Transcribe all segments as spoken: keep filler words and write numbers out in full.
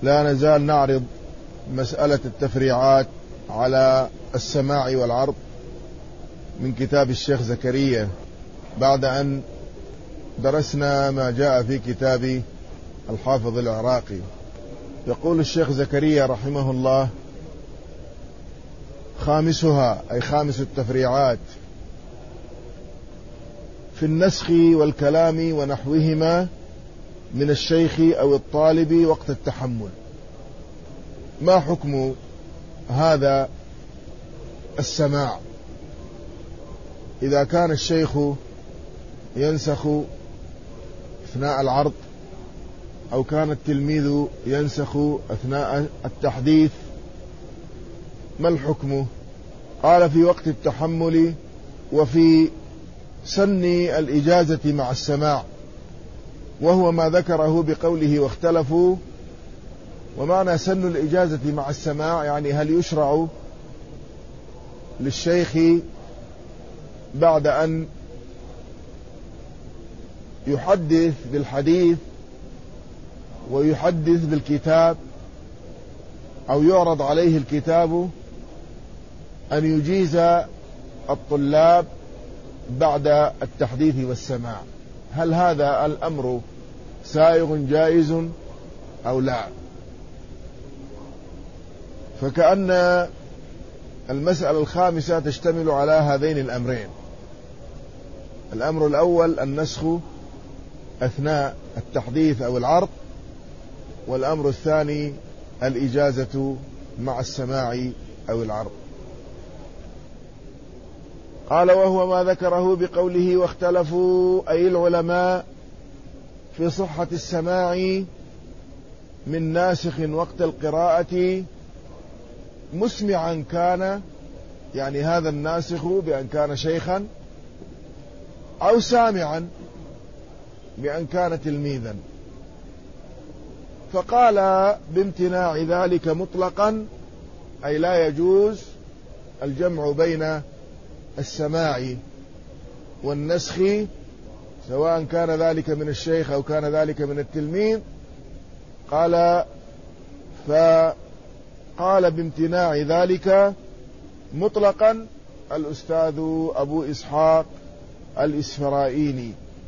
لا نزال نعرض مسألة التفريعات على السماع والعرض من كتاب الشيخ زكريا، بعد أن درسنا ما جاء في كتاب الحافظ العراقي. يقول الشيخ زكريا رحمه الله: خامسها، أي خامس التفريعات، في النسخ والكلام ونحوهما من الشيخ أو الطالب وقت التحمل. ما حكم هذا السماع إذا كان الشيخ ينسخ أثناء العرض، أو كان التلميذ ينسخ أثناء التحديث؟ ما الحكم؟ قال: في وقت التحمل وفي سن الإجازة مع السماع، وهو ما ذكره بقوله واختلفوا. ومعنى سن الإجازة مع السماع يعني هل يشرع للشيخ بعد أن يحدث بالحديث ويحدث بالكتاب أو يعرض عليه الكتاب أن يجيز الطلاب بعد التحديث والسماع؟ هل هذا الأمر سائغ جائز أو لا؟ فكأن المسألة الخامسة تشتمل على هذين الأمرين: الأمر الأول النسخ أثناء التحديث أو العرض، والأمر الثاني الإجازة مع السماع أو العرض. قال: وهو ما ذكره بقوله واختلفوا، أي العلماء، في صحة السماع من ناسخ وقت القراءة مسمعا كان، يعني هذا الناسخ بأن كان شيخا، أو سامعا بأن كان تلميذا. فقال بامتناع ذلك مطلقا، أي لا يجوز الجمع بين السماع والنسخ، سواء كان ذلك من الشيخ أو كان ذلك من التلميذ. قال فقال بامتناع ذلك مطلقا الأستاذ أبو إسحاق الإسفرائيني.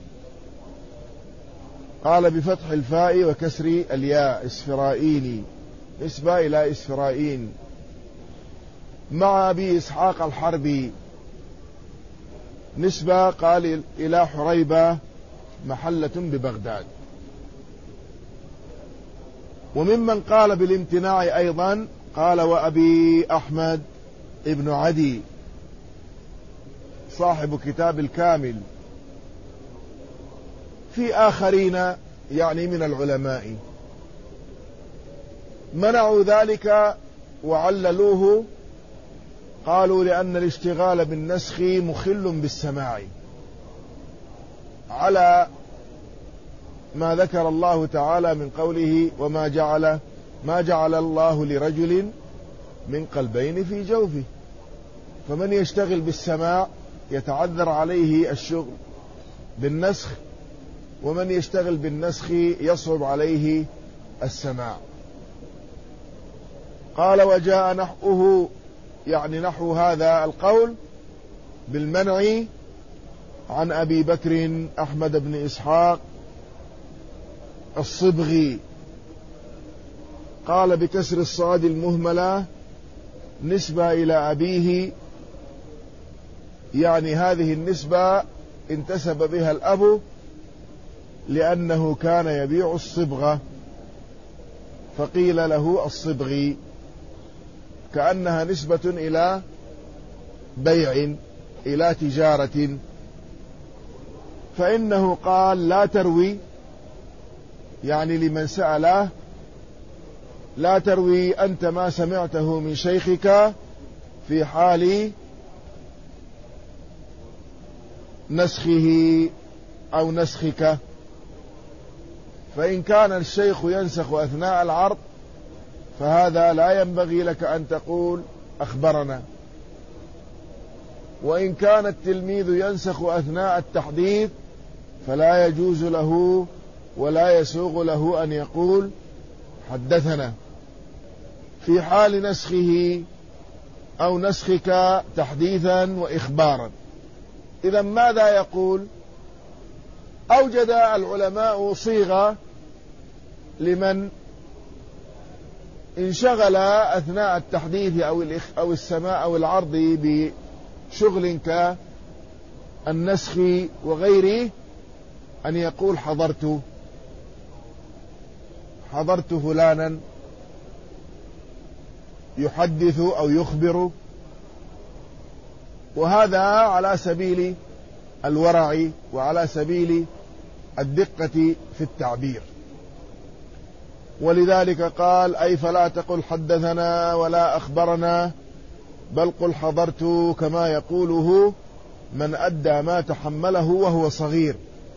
قال بفتح الفاء وكسر الياء، إسفرائيني، نسبة إلى إسفرائيل. مع أبي إسحاق الحربي، نسبة قال إلى حريبة، محلة ببغداد. وممن قال بالامتناع أيضا قال وأبي أحمد ابن عدي صاحب كتاب الكامل. في آخرين يعني من العلماء منعوا ذلك وعللوه، قالوا لأن الاشتغال بالنسخ مخل بالسماع، على ما ذكر الله تعالى من قوله وما جعل ما جعل الله لرجل من قلبين في جوفه. فمن يشتغل بالسماع يتعذر عليه الشغل بالنسخ، ومن يشتغل بالنسخ يصعب عليه السماع. قال وجاء نحوه، يعني نحو هذا القول بالمنع، عن أبي بكر أحمد بن إسحاق الصبغي. قال بكسر الصاد المهملة، نسبة إلى أبيه، يعني هذه النسبة انتسب بها الأب لأنه كان يبيع الصبغة فقيل له الصبغي، كأنها نسبة إلى بيع، إلى تجارة. فإنه قال لا تروي، يعني لمن سأله، لا تروي أنت ما سمعته من شيخك في حال نسخه أو نسخك. فإن كان الشيخ ينسخ أثناء العرض فهذا لا ينبغي لك أن تقول أخبرنا، وإن كان التلميذ ينسخ أثناء التحديث فلا يجوز له ولا يسوغ له أن يقول حدثنا في حال نسخه أو نسخك تحديثا وإخبارا. إذا ماذا يقول؟ أوجد العلماء صيغة لمن انشغل أثناء التحديث أو أو السماع أو العرض بشغل كالنسخ وغيره، أن يقول حضرت حضرت فلانا يحدث أو يخبر، وهذا على سبيل الورع وعلى سبيل الدقة في التعبير. ولذلك قال: أي فلا تقل حدثنا ولا أخبرنا، بل قل حضرت، كما يقوله من أدى ما تحمله وهو صغير.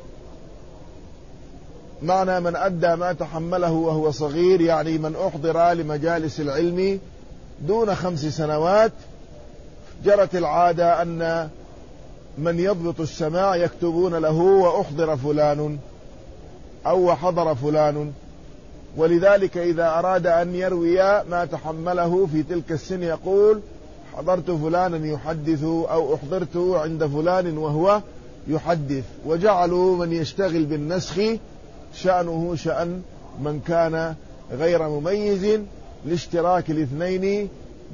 معنى من أدى ما تحمله وهو صغير يعني من أحضر لمجالس العلم دون خمس سنوات. جرت العادة أن من يضبط السماع يكتبون له وأحضر فلان أو حضر فلان، ولذلك إذا أراد أن يروي ما تحمله في تلك السن يقول: حضرت فلانا يحدث أو أحضرت عند فلان وهو يحدث. وجعلوا من يشتغل بالنسخ شأنه شأن من كان غير مميز لاشتراك الاثنين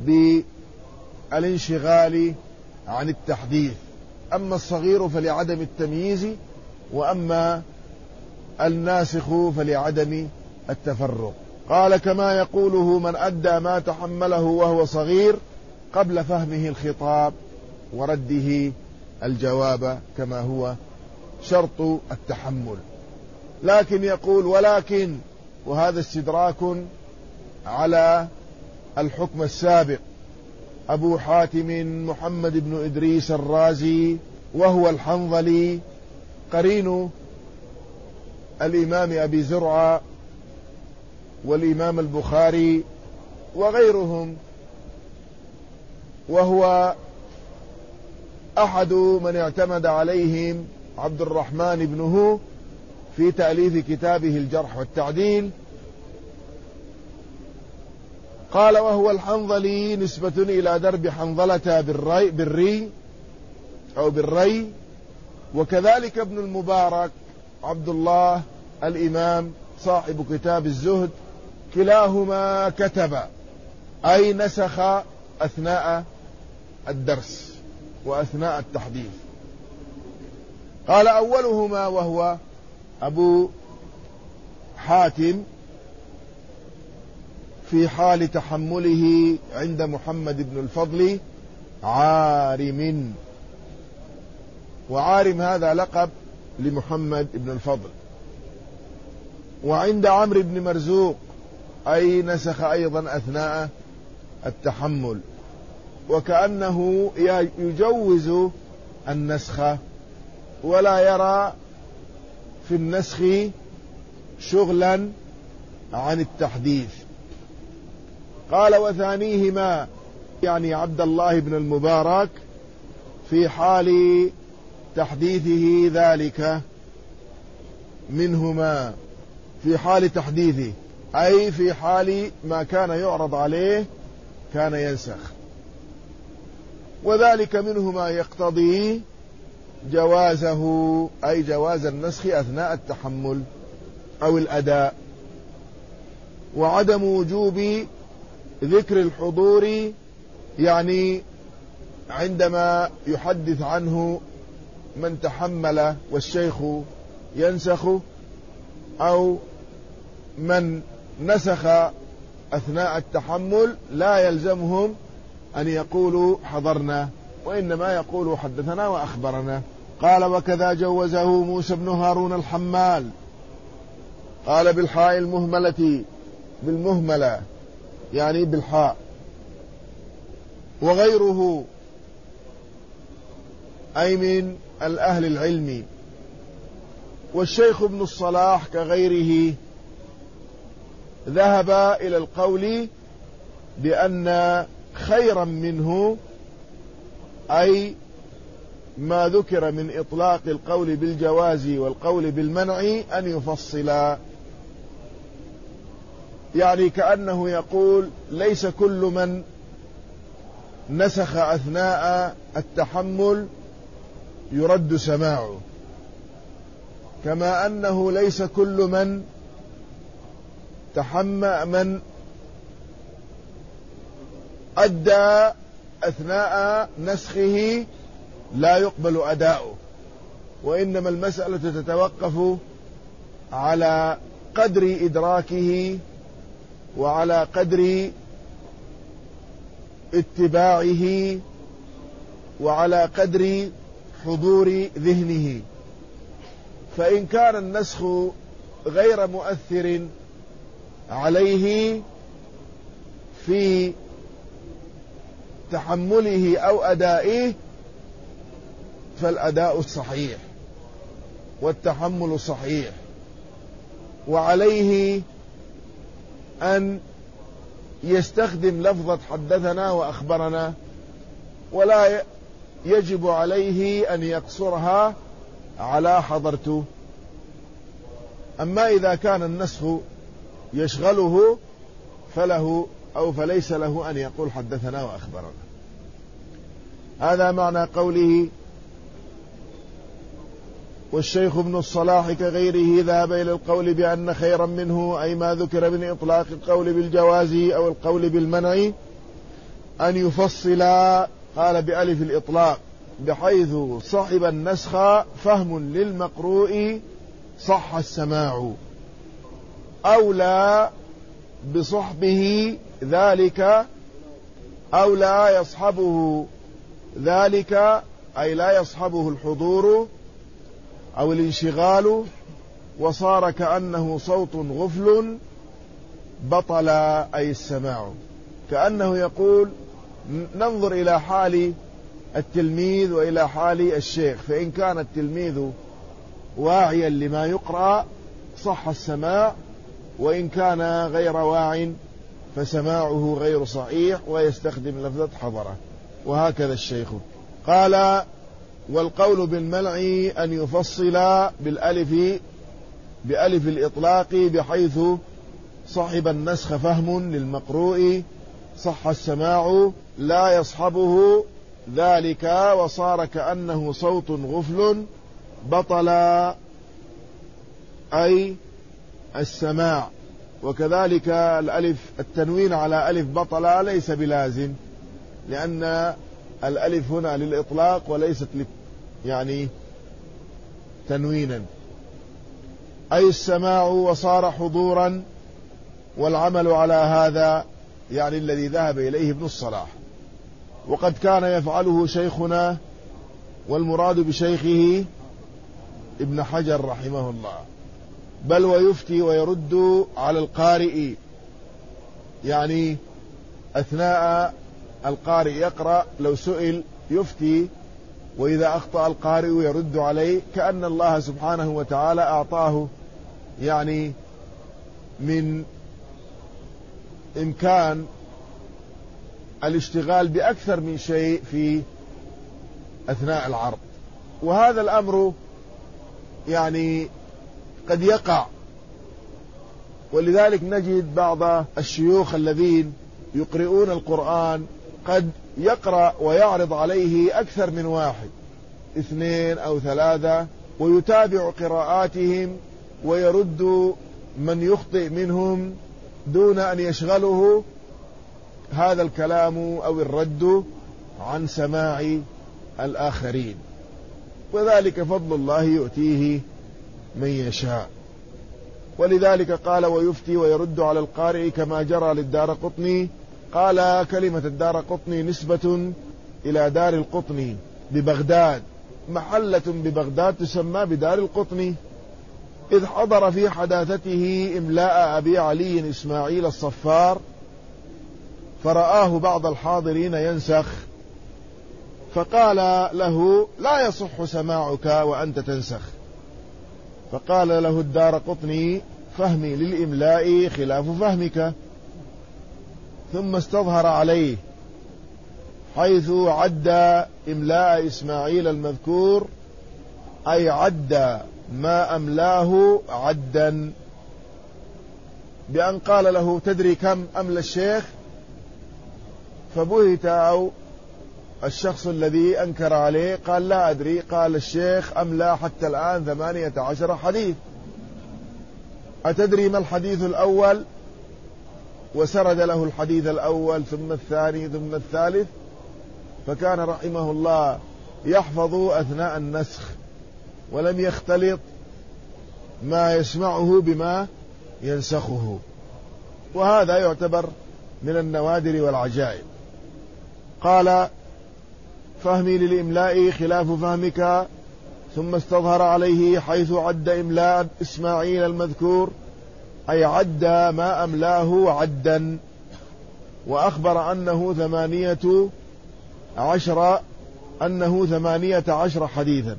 بالانشغال عن التحديث. أما الصغير فلعدم التمييز، وأما الناسخ فلعدم التفرق. قال: كما يقوله من أدى ما تحمله وهو صغير قبل فهمه الخطاب ورده الجواب، كما هو شرط التحمل. لكن يقول: ولكن، وهذا استدراك على الحكم السابق، أبو حاتم محمد بن إدريس الرازي وهو الحنظلي قرين الإمام أبي زرعة والإمام البخاري وغيرهم، وهو أحد من اعتمد عليهم عبد الرحمن بنه في تأليف كتابه الجرح والتعديل. قال: وهو الحنظلي نسبة إلى درب حنظلة بالري, بالري أو بالري. وكذلك ابن المبارك عبد الله الإمام صاحب كتاب الزهد، كلاهما كتب أي نسخ أثناء الدرس وأثناء التحديث. قال: أولهما وهو أبو حاتم في حال تحمله عند محمد بن الفضل عارم، وعارم هذا لقب لمحمد بن الفضل. وعند عمرو بن مرزوق أي نسخ أيضا أثناء التحمل، وكأنه يجوز النسخ ولا يرى في النسخ شغلا عن التحديث. قال: وثانيهما يعني عبد الله بن المبارك في حال تحديثه ذلك منهما، في حال تحديثه أي في حال ما كان يعرض عليه كان ينسخ، وذلك منهما يقتضي جوازه أي جواز النسخ أثناء التحمل أو الأداء، وعدم وجوب ذكر الحضور يعني عندما يحدث عنه من تحمل والشيخ ينسخ، أو من نسخ أثناء التحمل لا يلزمهم أن يقولوا حضرنا، وإنما يقولوا حدثنا وأخبرنا. قال: وكذا جوزه موسى بن هارون الحمال، قال بالحاء المهملة بالمهملة يعني بالحاء، وغيره أي من الأهل العلم. والشيخ ابن الصلاح كغيره ذهب إلى القول بأن خيرا منه أي ما ذكر من إطلاق القول بالجواز والقول بالمنع أن يفصل. يعني كأنه يقول ليس كل من نسخ أثناء التحمل يرد سماعه، كما أنه ليس كل من تحمل من أدى أثناء نسخه لا يقبل أداؤه، وإنما المسألة تتوقف على قدر إدراكه وعلى قدر اتباعه وعلى قدر حضور ذهنه. فإن كان النسخ غير مؤثر عليه في تحمله أو أدائه فالأداء الصحيح والتحمل الصحيح، وعليه أن يستخدم لفظة حدثنا وأخبرنا، ولا يجب عليه أن يقصرها على حضرته. أما إذا كان النسخ يشغله فله أو فليس له أن يقول حدثنا وأخبرنا. هذا معنى قوله والشيخ ابن الصلاح كغيره ذهب إلى القول بأن خيرا منه، أي ما ذكر من إطلاق القول بالجواز أو القول بالمنع، أن يفصل، قال بألف الإطلاق، بحيث صحب النسخ فهم للمقروء صح السماع، أو لا بصحبه ذلك، أو لا يصحبه ذلك، أي لا يصحبه الحضور أو الانشغال، وصار كأنه صوت غفل بطل أي السماع. كأنه يقول ننظر إلى حال التلميذ وإلى حال الشيخ، فإن كان التلميذ واعيا لما يقرأ صح السماع، وإن كان غير واع فسماعه غير صحيح ويستخدم لفظة حضره. وهكذا الشيخ قال والقول بالمنع أن يفصل بالألف بألف الإطلاق بحيث صحب النسخ فهم للمقروء صح السماع، لا يصحبه ذلك، وصار كأنه صوت غفل بطل أي السماع. وكذلك الألف التنوين على ألف بطل ليس بلازم، لأن الألف هنا للإطلاق وليست يعني تنوينا، أي السماع، وصار حضورا. والعمل على هذا يعني الذي ذهب إليه ابن الصلاح، وقد كان يفعله شيخنا، والمراد بشيخه ابن حجر رحمه الله، بل ويفتي ويرد على القارئ، يعني أثناء القارئ يقرأ لو سئل يفتي، وإذا أخطأ القارئ يرد عليه، كأن الله سبحانه وتعالى أعطاه يعني من إمكان الاشتغال بأكثر من شيء في أثناء العرض. وهذا الأمر يعني قد يقع، ولذلك نجد بعض الشيوخ الذين يقرؤون القرآن قد يقرأ ويعرض عليه أكثر من واحد، اثنين أو ثلاثة، ويتابع قراءاتهم ويرد من يخطئ منهم دون أن يشغله هذا الكلام أو الرد عن سماع الآخرين، وذلك فضل الله يؤتيه من يشاء. ولذلك قال ويفتي ويرد على القارئ كما جرى للدارقطني. قال كلمة الدارقطني نسبة إلى دار القطني ببغداد، محلة ببغداد تسمى بدار القطني، إذ حضر في حداثته إملاء أبي علي إسماعيل الصفار، فرآه بعض الحاضرين ينسخ، فقال له لا يصح سماعك وأنت تنسخ. فقال له الدارقطني فهمي للإملاء خلاف فهمك، ثم استظهر عليه حيث عد إملاء إسماعيل المذكور، أي عد ما أملاه عدا، بأن قال له تدري كم أملى الشيخ؟ فبهت، أو الشخص الذي أنكر عليه قال لا أدري. قال الشيخ أملى حتى الآن ثمانية عشر حديث. أتدري ما الحديث الأول؟ وسرد له الحديث الأول ثم الثاني ثم الثالث. فكان رحمه الله يحفظ أثناء النسخ، ولم يختلط ما يسمعه بما ينسخه، وهذا يعتبر من النوادر والعجائب. قال فهمي للإملاء خلاف فهمك، ثم استظهر عليه حيث عد إملاء إسماعيل المذكور، أي عد ما أملاه عدا، وأخبر أنه ثمانية عشر أنه ثمانية عشر حديثا،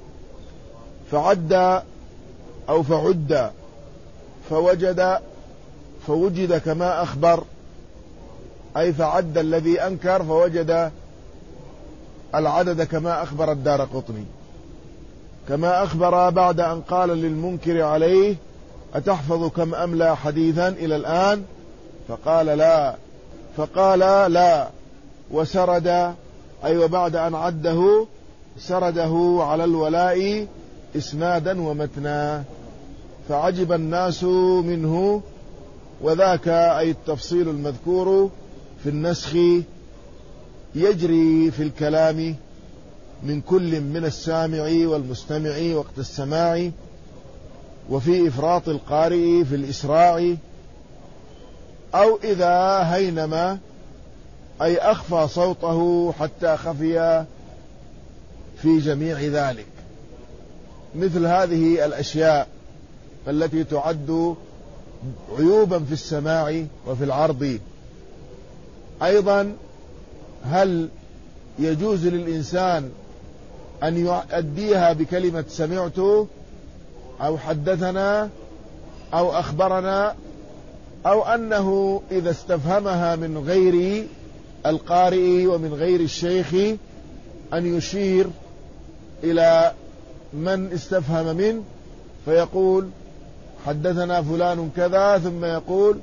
فعد أو فعد فوجد فوجد كما أخبر، أي فعد الذي أنكر فوجد العدد كما أخبر الدارقطني، كما أخبر بعد أن قال للمنكر عليه أتحفظ كم أملى حديثا إلى الآن؟ فقال لا، فقال لا، وسرد، أي وبعد أن عده سرده على الولاء إسنادا ومتنا، فعجب الناس منه. وذاك أي التفصيل المذكور في النسخ يجري في الكلام من كل من السامع والمستمع وقت السماع، وفي إفراط القارئ في الإسراع، أو إذا هينما أي أخفى صوته حتى خفي في جميع ذلك. مثل هذه الأشياء التي تعد عيوبا في السماع وفي العرض. أيضا هل يجوز للإنسان أن يؤديها بكلمة سمعت أو حدثنا أو أخبرنا، أو أنه إذا استفهمها من غير القارئ ومن غير الشيخ أن يشير إلى من استفهم منه فيقول حدثنا فلان كذا، ثم يقول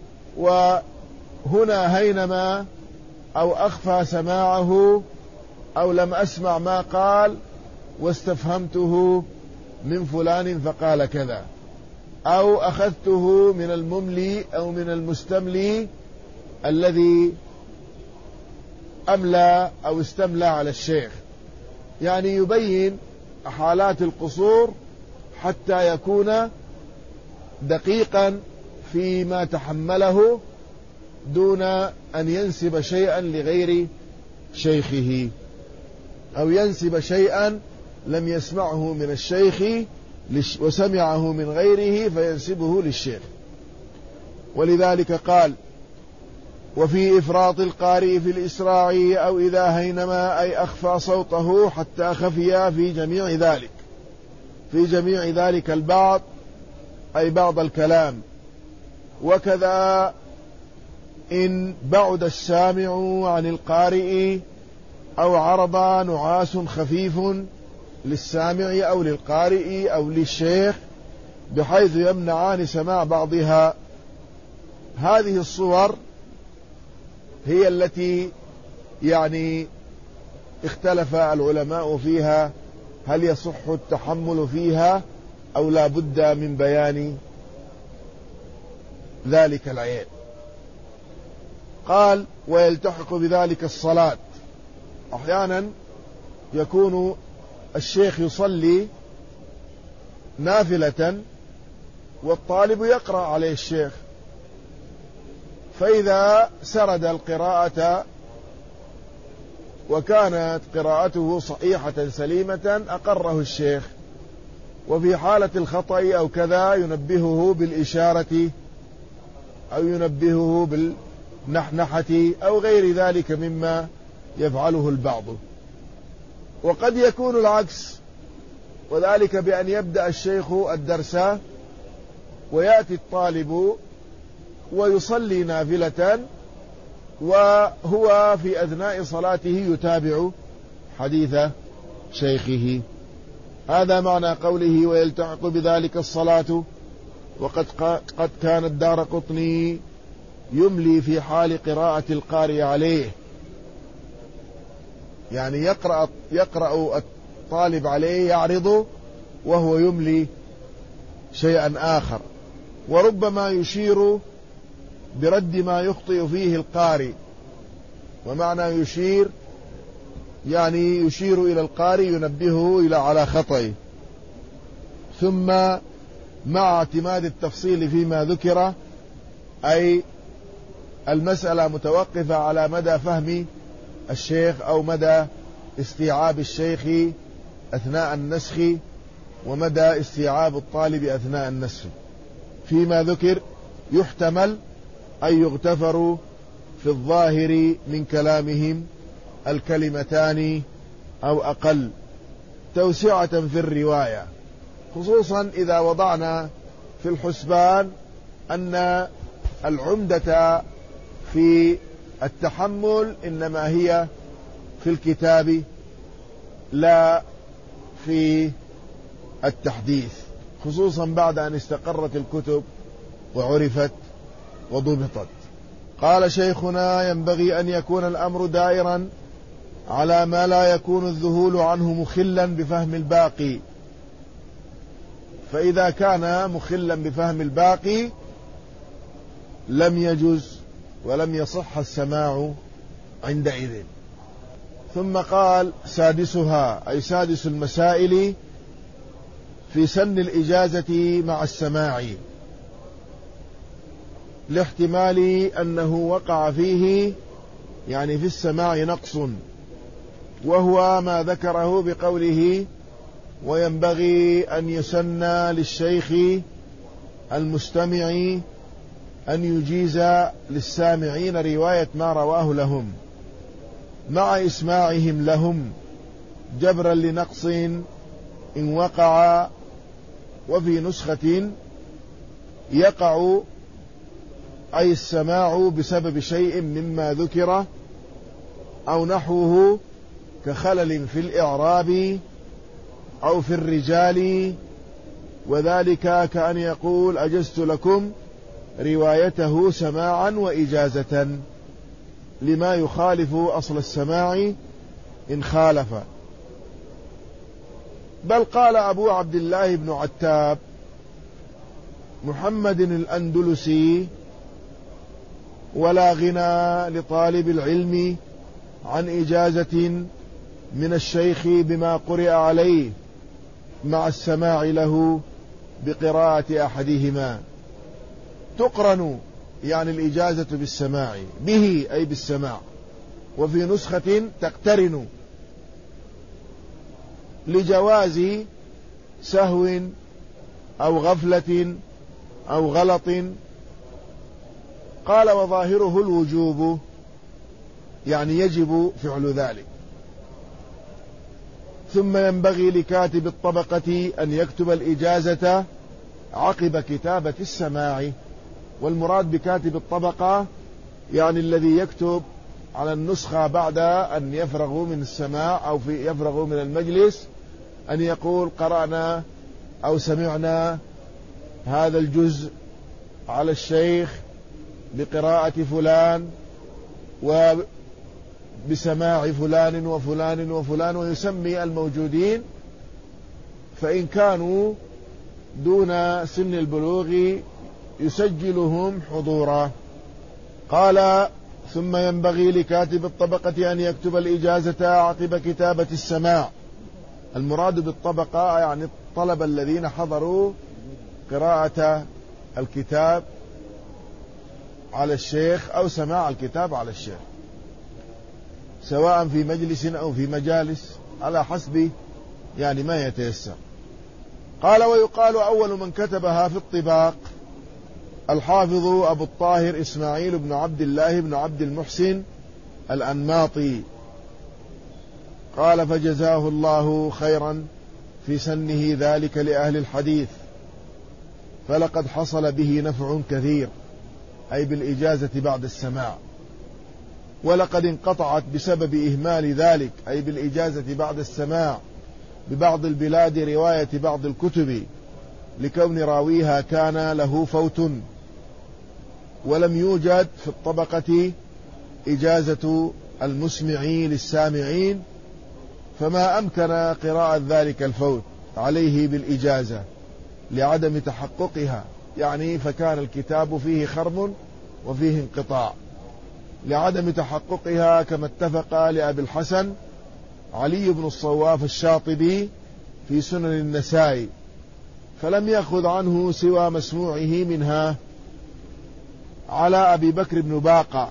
وهنا هينما أو أخفى سماعه أو لم أسمع ما قال واستفهمته من فلان فقال كذا، أو أخذته من المملي أو من المستملي الذي أملى أو استملى على الشيخ. يعني يبين حالات القصور حتى يكون دقيقا فيما تحمله دون أن ينسب شيئا لغير شيخه، أو ينسب شيئا لم يسمعه من الشيخ وسمعه من غيره فينسبه للشيخ. ولذلك قال وفي إفراط القارئ في الإسراع أو إذا هينما أي أخفى صوته حتى خفي في جميع ذلك، في جميع ذلك البعض أي بعض الكلام. وكذا إن بعد السامع عن القارئ أو عرض نعاس خفيف للسامع أو للقارئ أو للشيخ بحيث يمنعان سماع بعضها. هذه الصور هي التي يعني اختلف العلماء فيها، هل يصح التحمل فيها أو لا بد من بيان ذلك العيب. قال ويلتحق بذلك الصلاة. أحيانا يكون الشيخ يصلي نافلة والطالب يقرأ عليه الشيخ، فإذا سرد القراءة وكانت قراءته صحيحة سليمة أقره الشيخ، وفي حالة الخطأ أو كذا ينبهه بالإشارة أو ينبهه بالنحنحة أو غير ذلك مما يفعله البعض. وقد يكون العكس، وذلك بأن يبدأ الشيخ الدرس ويأتي الطالب ويصلي نافلة وهو في أثناء صلاته يتابع حديث شيخه. هذا معنى قوله ويلتحق بذلك الصلاة، وقد قد كان الدارقطني يملي في حال قراءة القارئ عليه، يعني يقرأ, يقرأ الطالب عليه يعرضه وهو يملي شيئا آخر، وربما يشير برد ما يخطئ فيه القارئ. ومعنى يشير يعني يشير إلى القارئ ينبهه إلى على خطئه، ثم مع اعتماد التفصيل فيما ذكر، أي المسألة متوقفة على مدى فهم الشيخ أو مدى استيعاب الشيخ أثناء النسخ ومدى استيعاب الطالب أثناء النسخ. فيما ذكر يحتمل أن يغتفر في الظاهر من كلامهم الكلمتان أو أقل توسعة في الرواية، خصوصا إذا وضعنا في الحسبان أن العمدة في التحمل إنما هي في الكتاب لا في التحديث، خصوصا بعد أن استقرت الكتب وعرفت وضبطت. قال شيخنا: ينبغي أن يكون الأمر دائرا على ما لا يكون الذهول عنه مخلا بفهم الباقي، فإذا كان مخلا بفهم الباقي لم يجز ولم يصح السماع عندئذ. ثم قال: سادسها، أي سادس المسائل في سن الإجازة مع السماع، لاحتمال أنه وقع فيه يعني في السماع نقص، وهو ما ذكره بقوله: وينبغي أن يسن للشيخ المستمع أن يجيز للسامعين رواية ما رواه لهم مع إسماعهم لهم جبرا لنقص إن وقع. وفي نسخة يقع أي السماع بسبب شيء مما ذكر أو نحوه كخلل في الإعراب أو في الرجال، وذلك كأن يقول: أجزت لكم روايته سماعا وإجازة، لما يخالف أصل السماع إن خالف. بل قال أبو عبد الله بن عتاب محمد الأندلسي: ولا غنى لطالب العلم عن إجازة من الشيخ بما قرئ عليه مع السماع له بقراءة أحدهما. تقرن يعني الإجازة بالسماع، به أي بالسماع، وفي نسخة تقترن لجواز سهو أو غفلة أو غلط. قال: وظاهره الوجوب، يعني يجب فعل ذلك. ثم ينبغي لكاتب الطبقة أن يكتب الإجازة عقب كتابة السماع. والمراد بكاتب الطبقة يعني الذي يكتب على النسخة بعد أن يفرغوا من السماع أو في يفرغوا من المجلس، أن يقول: قرأنا أو سمعنا هذا الجزء على الشيخ بقراءة فلان وبسماع فلان وفلان وفلان، ويسمي الموجودين، فإن كانوا دون سن البلوغ يسجلهم حضورا. قال: ثم ينبغي لكاتب الطبقة أن يكتب الإجازة عقب كتابة السماع. المراد بالطبقة يعني الطلبة الذين حضروا قراءة الكتاب على الشيخ أو سماع الكتاب على الشيخ، سواء في مجلس أو في مجالس على حسب يعني ما يتيسر. قال: ويقال أول من كتبها في الطباق الحافظ أبو الطاهر إسماعيل بن عبد الله بن عبد المحسن الأنماطي. قال: فجزاه الله خيرا في سنه ذلك لأهل الحديث، فلقد حصل به نفع كثير، أي بالإجازة بعد السماع، ولقد انقطعت بسبب إهمال ذلك، أي بالإجازة بعد السماع، ببعض البلاد رواية بعض الكتب، لكون راويها كان له فوت ولم يوجد في الطبقة إجازة المسمعين للسامعين، فما أمكن قراءة ذلك الفوت عليه بالإجازة لعدم تحققها، يعني فكان الكتاب فيه خرم وفيه انقطاع لعدم تحققها، كما اتفق لأبي الحسن علي بن الصواف الشاطبي في سنن النسائي، فلم يأخذ عنه سوى مسموعه منها على أبي بكر بن باقة،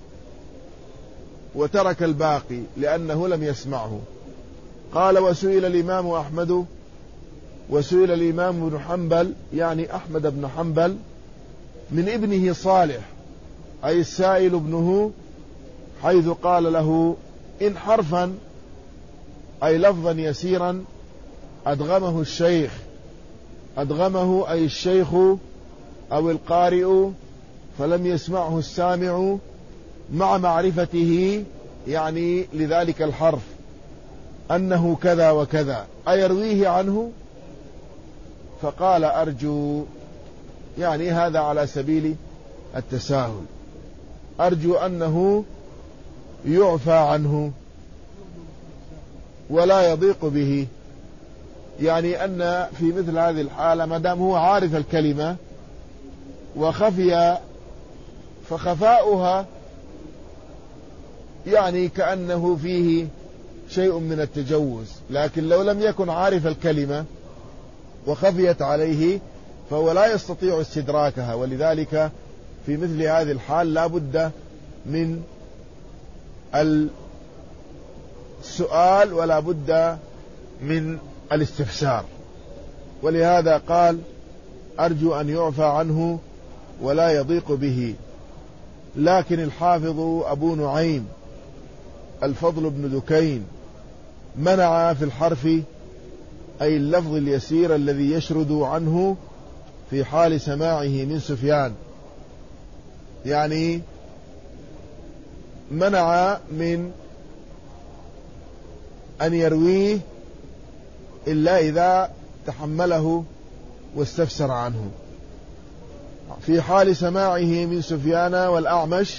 وترك الباقي لأنه لم يسمعه. قال: وسئل الإمام أحمد وسئل الإمام بن حنبل، يعني أحمد بن حنبل، من ابنه صالح، أي السائل ابنه، حيث قال له: إن حرفا، أي لفظا يسيرا، أدغمه الشيخ، أدغمه أي الشيخ أو القارئ، فلم يسمعه السامع مع معرفته يعني لذلك الحرف أنه كذا وكذا، أيرويه عنه؟ فقال: أرجو، يعني هذا على سبيل التساهل، أرجو أنه يعفى عنه ولا يضيق به، يعني أن في مثل هذه الحالة ما دام هو عارف الكلمة وخفي، فخفاؤها يعني كأنه فيه شيء من التجوز، لكن لو لم يكن عارف الكلمة وخفيت عليه فهو لا يستطيع استدراكها، ولذلك في مثل هذه الحال لا بد من السؤال ولا بد من الاستفسار، ولهذا قال: أرجو أن يعفى عنه ولا يضيق به. لكن الحافظ أبو نعيم الفضل بن دكين منع في الحرف، أي اللفظ اليسير الذي يشرد عنه في حال سماعه من سفيان، يعني منع من أن يرويه إلا إذا تحمله واستفسر عنه في حال سماعه من سفيان والأعمش،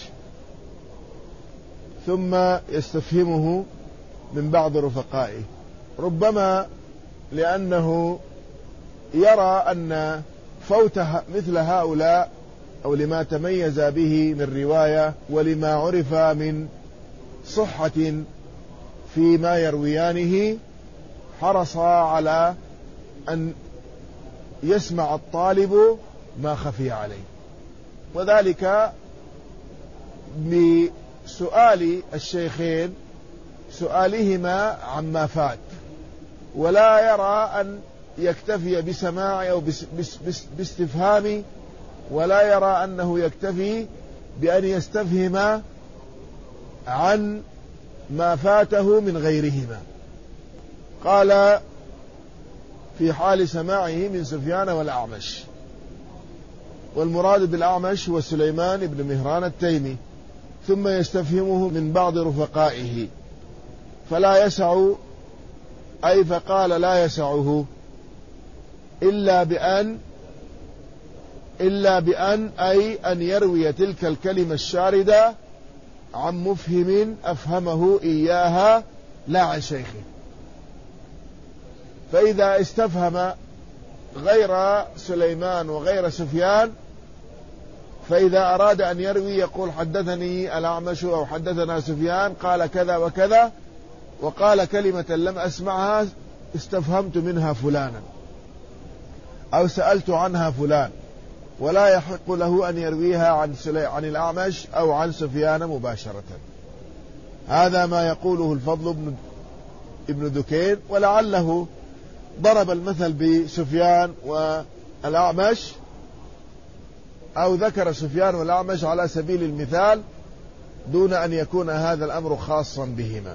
ثم يستفهمه من بعض رفقائه، ربما لأنه يرى أن فوت مثل هؤلاء أو لما تميز به من رواية ولما عرف من صحة فيما يرويانه، حرص على أن يسمع الطالب ما خفي عليه، وذلك بسؤال الشيخين، سؤالهما عما فات، ولا يرى أن يكتفي بسماع أو باستفهام، ولا يرى أنه يكتفي بأن يستفهم عن ما فاته من غيرهما. قال: في حال سماعه من سفيان والأعمش، والمراد بالأعمش هو سليمان بن مهران التيمي، ثم يستفهمه من بعض رفقائه، فلا يسع، أي فقال لا يسعه إلا بأن إلا بأن أي أن يروي تلك الكلمة الشاردة عن مفهم أفهمه إياها لا عن شيخه. فإذا استفهم غير سليمان وغير سفيان، فإذا أراد أن يروي يقول: حدثني الأعمش أو حدثنا سفيان قال كذا وكذا، وقال كلمة لم أسمعها استفهمت منها فلانا أو سألت عنها فلان، ولا يحق له أن يرويها عن, عن الأعمش أو عن سفيان مباشرة. هذا ما يقوله الفضل بن ابن دكين، ولعله ضرب المثل بسفيان والأعمش، أو ذكر سفيان والأعمش على سبيل المثال دون أن يكون هذا الأمر خاصا بهما.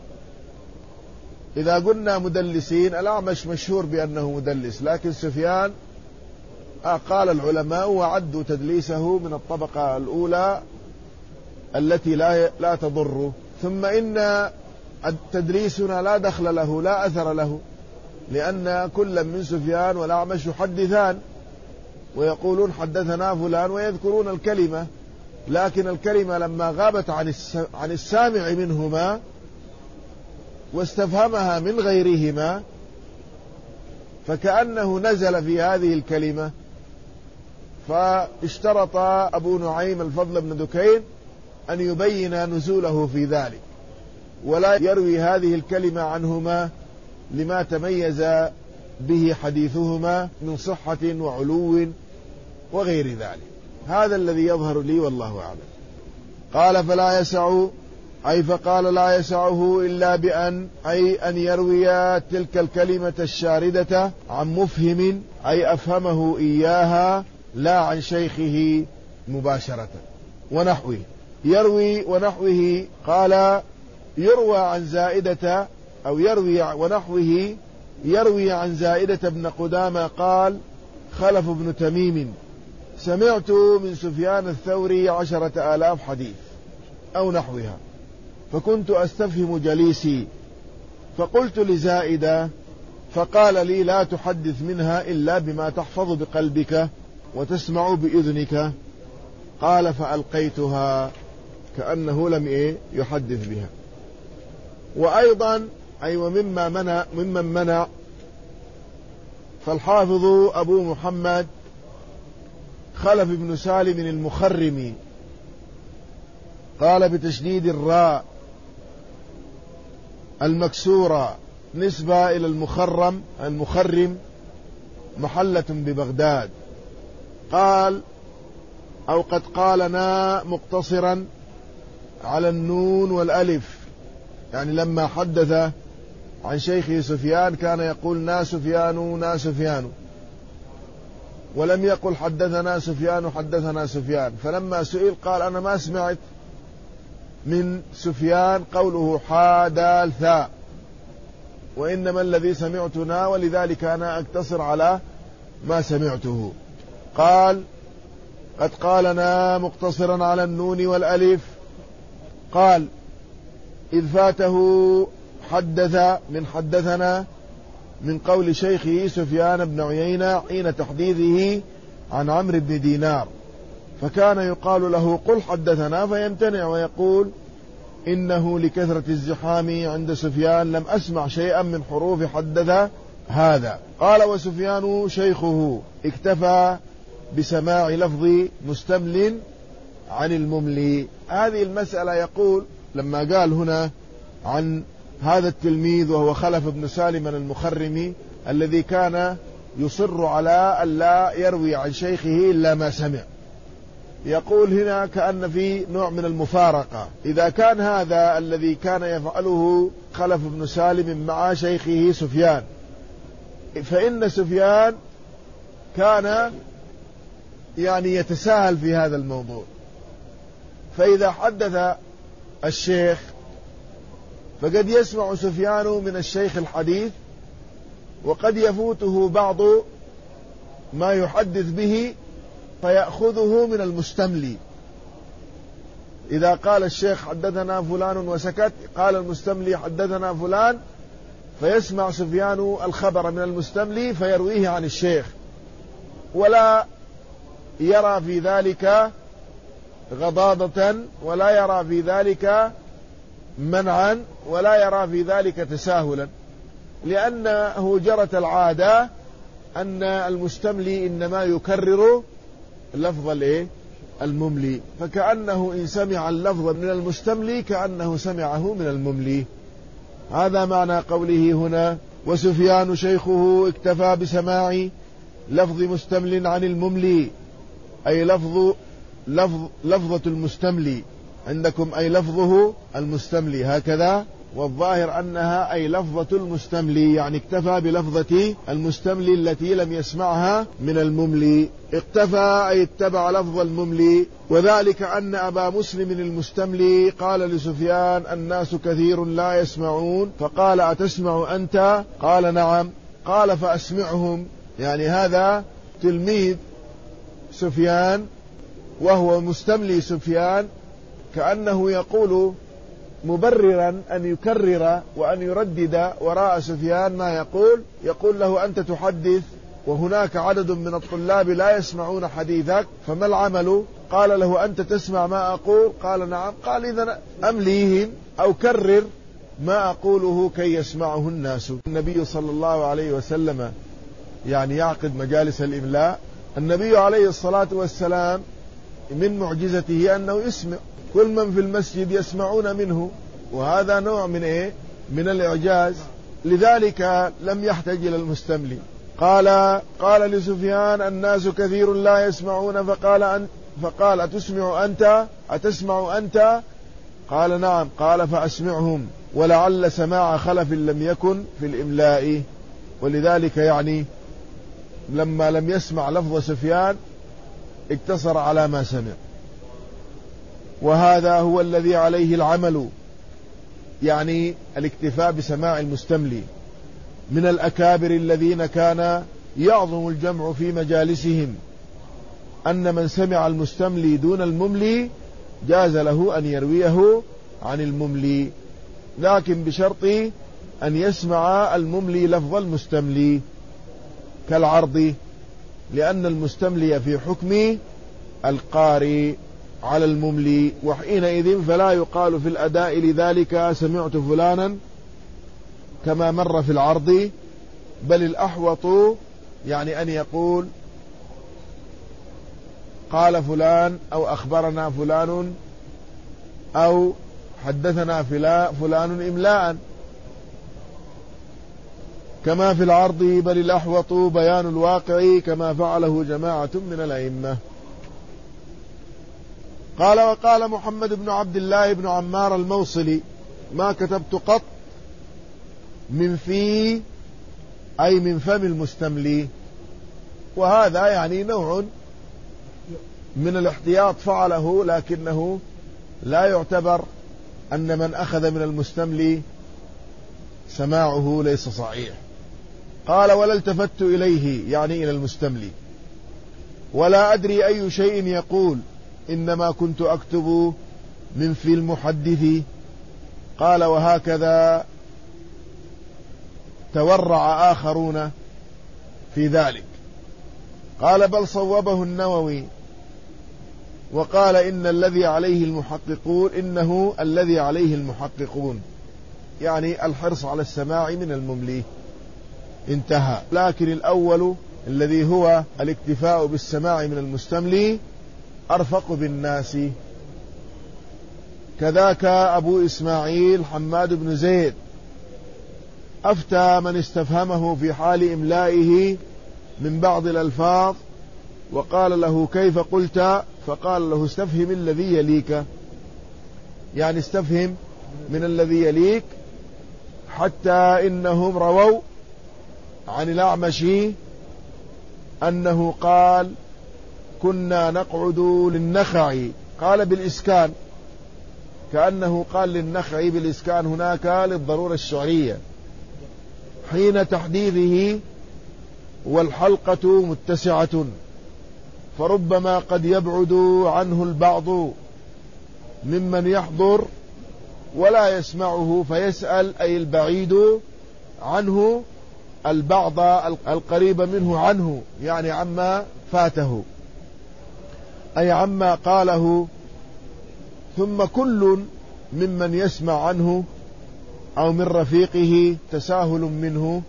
إذا قلنا مدلسين، الأعمش مشهور بأنه مدلس، لكن سفيان قال العلماء وعدوا تدليسه من الطبقة الأولى التي لا لا تضر. ثم إن تدليسنا لا دخل له، لا أثر له، لأن كل من سفيان والأعمش يحدثان ويقولون حدثنا فلان ويذكرون الكلمة، لكن الكلمة لما غابت عن السامع منهما واستفهمها من غيرهما فكأنه نزل في هذه الكلمة، فاشترط أبو نعيم الفضل بن دكين أن يبين نزوله في ذلك ولا يروي هذه الكلمة عنهما لما تميز به حديثهما من صحة وعلو وغير ذلك. هذا الذي يظهر لي والله أعلم. قال فلا يسع، أي فقال لا يسعه إلا بأن أي أن يروي تلك الكلمة الشاردة عن مفهم، أي أفهمه إياها لا عن شيخه مباشرة. ونحوه يروي ونحوه قال يروى عن زائدة أو يروي ونحوه يروي عن زائدة بن قدامة قال خلف بن تميم سمعت من سفيان الثوري عشرة آلاف حديث أو نحوها، فكنت أستفهم جليسي فقلت لزائدة فقال لي لا تحدث منها إلا بما تحفظ بقلبك وتسمع بإذنك. قال فألقيتها كأنه لم إيه يحدث بها. وأيضا أي ومما منع ممن منع فالحافظ أبو محمد خلف بن سالم المخرمي قال بتشديد الراء المكسورة نسبة إلى المخرم المخرم محلة ببغداد، قال أو قد قالنا مقتصرا على النون والألف، يعني لما حدث عن شيخه سفيان كان يقول نا سفيان نا سفيان، ولم يقل حدثنا سفيان حدثنا سفيان. فلما سئل قال أنا ما سمعت من سفيان قوله حادال ثاء، وإنما الذي سمعتنا، ولذلك أنا أقتصر على ما سمعته. قال قد قالنا مقتصرا على النون والألف، قال إذ فاته حدث من حدثنا من قول شيخه سفيان بن عيينة حين تحديثه عن عمرو بن دينار، فكان يقال له قل حدثنا فيمتنع ويقول إنه لكثرة الزحام عند سفيان لم أسمع شيئا من حروف حدث هذا. قال وسفيان شيخه اكتفى بسماع لفظ مستمل عن المملي. هذه المسألة يقول لما قال هنا عن هذا التلميذ وهو خلف بن سالم المخرمي الذي كان يصر على أن لا يروي عن شيخه إلا ما سمع، يقول هنا كأن في نوع من المفارقة. إذا كان هذا الذي كان يفعله خلف بن سالم مع شيخه سفيان، فإن سفيان كان يعني يتساهل في هذا الموضوع، فإذا حدث الشيخ فقد يسمع سفيان من الشيخ الحديث وقد يفوته بعض ما يحدث به فيأخذه من المستملي. إذا قال الشيخ حدثنا فلان وسكت قال المستملي حدثنا فلان، فيسمع سفيان الخبر من المستملي فيرويه عن الشيخ، ولا يرى في ذلك غضاضة ولا يرى في ذلك منعا ولا يرى في ذلك تساهلا، لأنه جرت العادة أن المستملي إنما يكرر لفظ الايه المملي، فكأنه إن سمع اللفظ من المستملي كأنه سمعه من المملي. هذا معنى قوله هنا وسفيان شيخه اكتفى بسماع لفظ مستمل عن المملي، أي لفظ لفظ لفظة المستملي عندكم أي لفظه المستملي هكذا، والظاهر أنها أي لفظة المستملي، يعني اكتفى بلفظة المستملي التي لم يسمعها من المملي. اكتفى أي اتبع لفظ المملي، وذلك أن أبا مسلم المستملي قال لسفيان الناس كثير لا يسمعون، فقال أتسمع أنت؟ قال نعم. قال فأسمعهم، يعني هذا تلميذ سفيان وهو مستملي سفيان، كأنه يقول مبررا أن يكرر وأن يردد وراء سفيان ما يقول، يقول له أنت تحدث وهناك عدد من الطلاب لا يسمعون حديثك، فما العمل؟ قال له أنت تسمع ما أقول؟ قال نعم. قال إذن أمليهم أو كرر ما أقوله كي يسمعه الناس. النبي صلى الله عليه وسلم يعني يعقد مجالس الإملاء. النبي عليه الصلاة والسلام من معجزته أنه يسمع، كل من في المسجد يسمعون منه، وهذا نوع من إيه؟ من الإعجاز. لذلك لم يحتج إلى المستملي. قال قال لسفيان الناس كثير لا يسمعون، فقال أن فقال أتسمع أنت أتسمع أنت؟ قال نعم. قال فأسمعهم، ولعل سماع خلف لم يكن في الإملاء، ولذلك يعني لما لم يسمع لفظ سفيان اقتصر على ما سمع. وهذا هو الذي عليه العمل، يعني الاكتفاء بسماع المستملي من الأكابر الذين كان يعظم الجمع في مجالسهم، أن من سمع المستملي دون المملي جاز له أن يرويه عن المملي، لكن بشرط أن يسمع المملي لفظ المستملي كالعرض، لأن المستملي في حكم القارئ على المملي، وحينئذ فلا يقال في الأداء لذلك سمعت فلانا كما مر في العرض، بل الأحوط يعني أن يقول قال فلان أو أخبرنا فلان أو حدثنا فلان إملاء كما في العرض، بل الأحوط بيان الواقع كما فعله جماعة من الأئمة. قال وقال محمد بن عبد الله بن عمار الموصلي ما كتبت قط من في أي من فم المستملي، وهذا يعني نوع من الاحتياط فعله، لكنه لا يعتبر أن من أخذ من المستملي سماعه ليس صحيح. قال ولا التفت إليه يعني إلى المستملي، ولا أدري أي شيء يقول، إنما كنت أكتب من في المحدث. قال وهكذا تورع آخرون في ذلك. قال بل صوبه النووي وقال إن الذي عليه المحققون إنه الذي عليه المحققون، يعني الحرص على السماع من المملي، انتهى. لكن الأول الذي هو الاكتفاء بالسماع من المستملي أرفق بالناس. كذاك أبو إسماعيل حماد بن زيد أفتى من استفهمه في حال إملائه من بعض الألفاظ وقال له كيف قلت؟ فقال له استفهم الذي يليك، يعني استفهم من الذي يليك. حتى إنهم رووا عن الأعمش أنه قال كنا نقعد للنخع، قال بالإسكان، كأنه قال للنخع بالإسكان هناك للضرورة الشعرية حين تحديثه، والحلقة متسعة فربما قد يبعد عنه البعض ممن يحضر ولا يسمعه فيسأل، أي البعيد عنه البعض القريب منه عنه، يعني عما فاته أي عما قاله. ثم كل ممن يسمع عنه أو من رفيقه تساهل منه،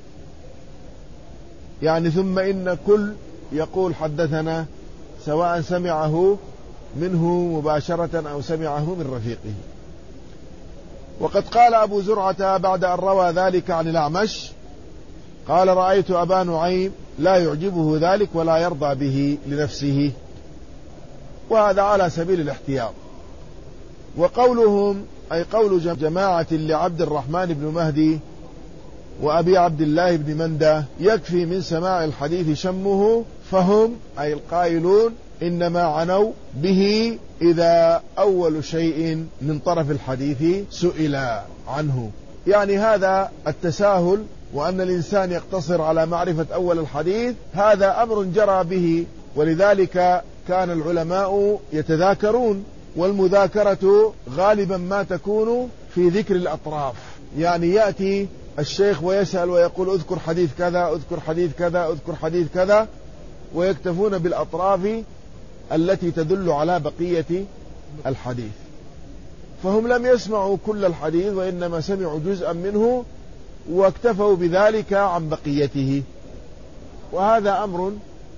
يعني ثم إن كل يقول حدثنا سواء سمعه منه مباشرة أو سمعه من رفيقه. وقد قال أبو زرعة بعد أن روى ذلك عن الأعمش قال رأيت أبا نعيم لا يعجبه ذلك ولا يرضى به لنفسه، وهذا على سبيل الاحتياط. وقولهم أي قول جماعة لعبد الرحمن بن مهدي وأبي عبد الله بن مندة يكفي من سماع الحديث شمه، فهم أي القائلون إنما عنوا به إذا أول شيء من طرف الحديث سئل عنه، يعني هذا التساهل وأن الإنسان يقتصر على معرفة أول الحديث هذا أمر جرى به، ولذلك كان العلماء يتذاكرون والمذاكرة غالبا ما تكون في ذكر الأطراف، يعني يأتي الشيخ ويسأل ويقول اذكر حديث كذا اذكر حديث كذا اذكر حديث كذا، ويكتفون بالأطراف التي تدل على بقية الحديث، فهم لم يسمعوا كل الحديث وإنما سمعوا جزءا منه واكتفوا بذلك عن بقيته. وهذا أمر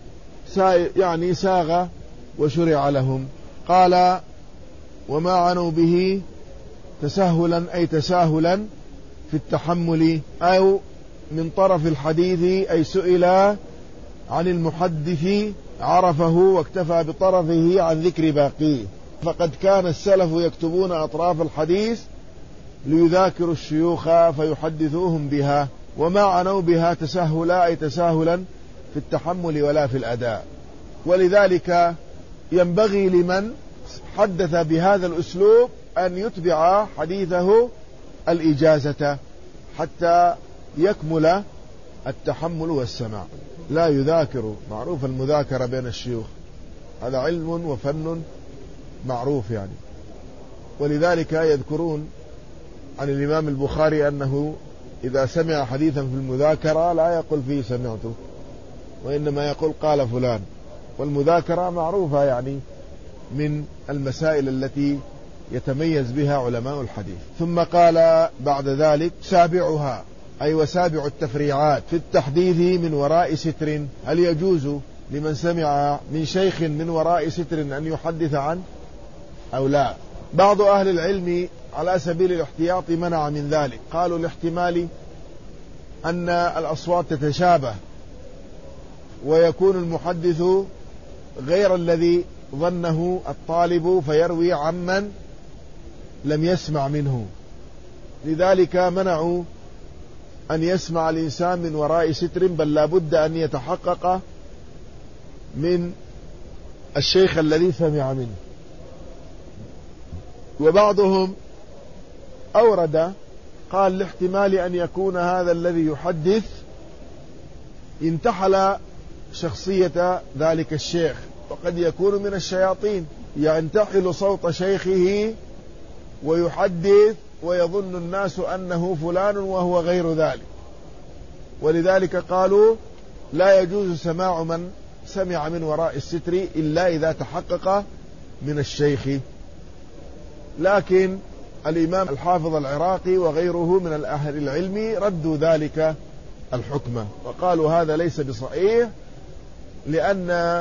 يعني ساغ وشرع لهم. قال وما عنوا به تسهلا أي تساهلا في التحمل أو من طرف الحديث، أي سئل عن المحدث عرفه واكتفى بطرفه عن ذكر باقيه، فقد كان السلف يكتبون أطراف الحديث ليذاكروا الشيوخ فيحدثوهم بها. وما عنوا بها تسهلا أي تساهلا في التحمل ولا في الأداء. ولذلك ينبغي لمن حدث بهذا الأسلوب أن يتبع حديثه الإجازة حتى يكمل التحمل والسماع، لا يذاكر. معروف المذاكرة بين الشيوخ هذا علم وفن معروف يعني. ولذلك يذكرون عن الإمام البخاري أنه إذا سمع حديثا في المذاكرة لا يقول فيه سمعته، وإنما يقول قال فلان. والمذاكرة معروفة يعني من المسائل التي يتميز بها علماء الحديث. ثم قال بعد ذلك سابعها أي وسابع التفريعات في التحديث من وراء ستر. هل يجوز لمن سمع من شيخ من وراء ستر أن يحدث عنه أو لا؟ بعض أهل العلم على سبيل الاحتياط منع من ذلك، قالوا لاحتمال أن الأصوات تتشابه ويكون المحدث غير الذي ظنه الطالب فيروي عمن لم يسمع منه، لذلك منعوا أن يسمع الإنسان من وراء ستر، بل لابد أن يتحقق من الشيخ الذي سمع منه. وبعضهم أورد قال لاحتمال أن يكون هذا الذي يحدث انتحل شخصية ذلك الشيخ، وقد يكون من الشياطين ينتحل صوت شيخه ويحدث ويظن الناس أنه فلان وهو غير ذلك. ولذلك قالوا لا يجوز سماع من سمع من وراء الستر إلا إذا تحقق من الشيخ. لكن الإمام الحافظ العراقي وغيره من أهل العلم ردوا ذلك الحكم وقالوا هذا ليس بصحيح، لأن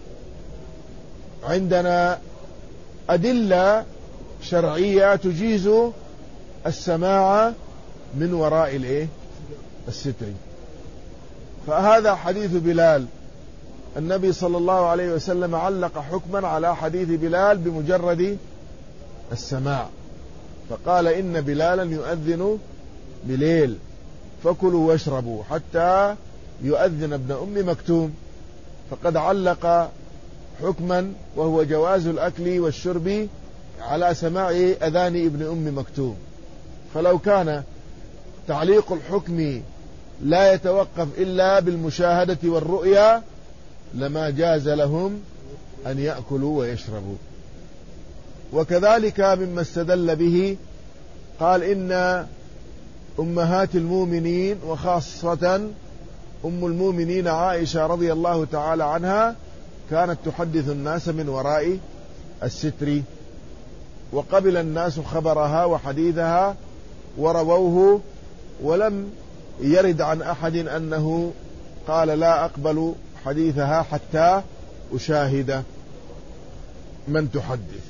عندنا أدلة شرعية تجيز السماع من وراء الايه الستر. فهذا حديث بلال، النبي صلى الله عليه وسلم علق حكما على حديث بلال بمجرد السماع، فقال إن بلالا يؤذن بليل فكلوا واشربوا حتى يؤذن ابن أم مكتوم، فقد علق حكما وهو جواز الأكل والشرب على سماع أذان ابن أم مكتوم. فلو كان تعليق الحكم لا يتوقف إلا بالمشاهدة والرؤيا لما جاز لهم أن يأكلوا ويشربوا. وكذلك مما استدل به قال إن أمهات المؤمنين وخاصة أم المؤمنين عائشة رضي الله تعالى عنها كانت تحدث الناس من وراء الستر، وقبل الناس خبرها وحديثها ورووه، ولم يرد عن أحد أنه قال لا أقبل حديثها حتى أشاهد من تحدث.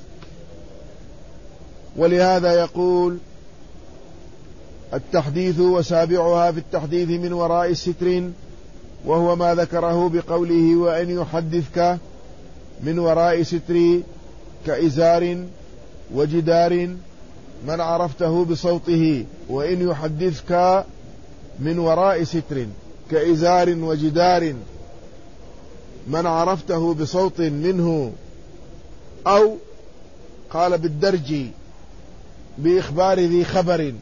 ولهذا يقول التحديث وسابعها في التحديث من وراء ستر، وهو ما ذكره بقوله وأن يحدثك من وراء ستر كإزار وجدار من عرفته بصوته، وإن يحدثك من وراء ستر كإزار وجدار من عرفته بصوت منه، أو قال بالدرج بإخبار ذي خبر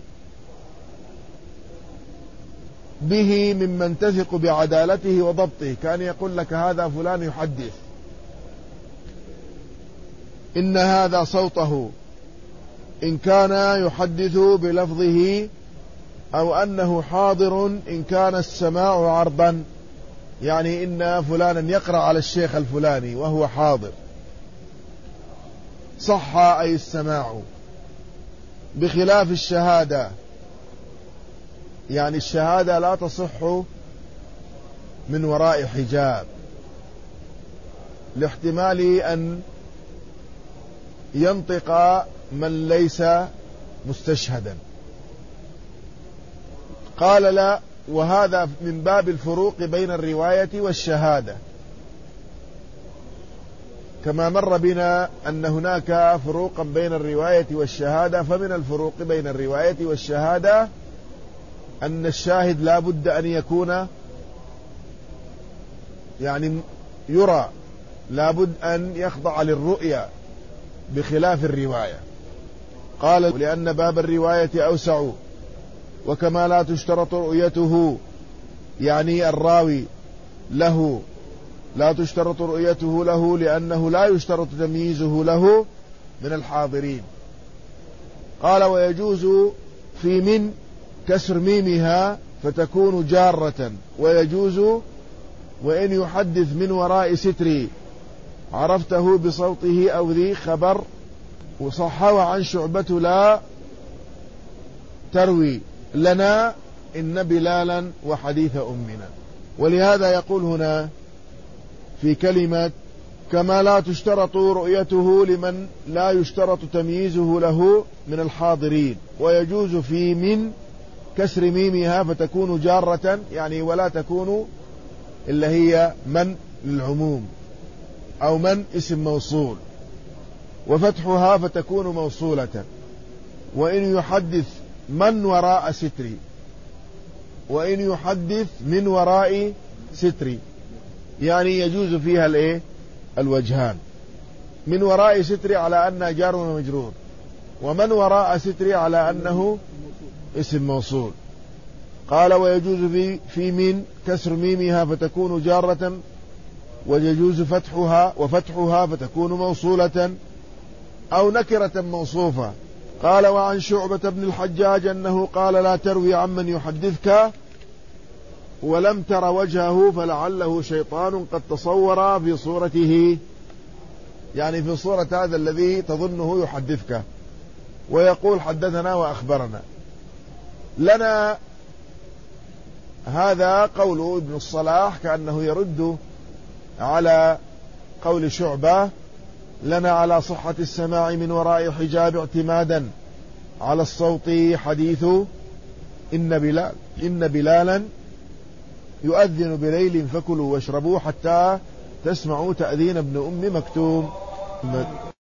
به ممن تثق بعدالته وضبطه، كان يقول لك هذا فلان يحدث، إن هذا صوته إن كان يحدث بلفظه، أو أنه حاضر إن كان السماع عرضا، يعني إن فلانا يقرأ على الشيخ الفلاني وهو حاضر، صح أي السماع، بخلاف الشهادة. يعني الشهادة لا تصح من وراء حجاب، لاحتمال أن ينطق من ليس مستشهدا. قال لا، وهذا من باب الفروق بين الرواية والشهادة، كما مر بنا أن هناك فروقا بين الرواية والشهادة. فمن الفروق بين الرواية والشهادة أن الشاهد لا بد أن يكون يعني يرى، لا بد أن يخضع للرؤية، بخلاف الرواية. قال لأن باب الرواية أوسع، وكما لا تشترط رؤيته، يعني الراوي له لا تشترط رؤيته له، لأنه لا يشترط تمييزه له من الحاضرين. قال ويجوز في من كسر ميمها فتكون جارة، ويجوز وإن يحدث من وراء ستر عرفته بصوته أو ذي خبر. وصحوا عن شعبة لا تروي لنا إن بلالا وحديث أمنا. ولهذا يقول هنا في كلمة كما لا تشترط رؤيته لمن لا يشترط تمييزه له من الحاضرين، ويجوز في من كسر ميمها فتكون جارة، يعني ولا تكون إلا هي من للعموم، أو من اسم موصول، وفتحها فتكون موصولة. وإن يحدث من وراء ستر، وإن يحدث من وراء ستر، يعني يجوز فيها الايه الوجهان. من وراء ستر على أنها جار ومجرور، ومن وراء ستر على أنه اسم موصول. قال ويجوز في, في من كسر ميمها فتكون جارة، ويجوز فتحها وفتحها فتكون موصولة أو نكرة موصوفة. قال وعن شعبة بن الحجاج أنه قال لا تروي عمن يحدثك ولم تر وجهه فلعله شيطان قد تصور في صورته، يعني في صورة هذا الذي تظنه يحدثك، ويقول حدثنا وأخبرنا. لنا هذا قول ابن الصلاح كأنه يرد على قول شعبة، لنا على صحة السماع من وراء حجاب اعتمادا على الصوت حديث إن بلال إن بلالا يؤذن بليل فكلوا واشربوا حتى تسمعوا تأذين ابن أم مكتوم.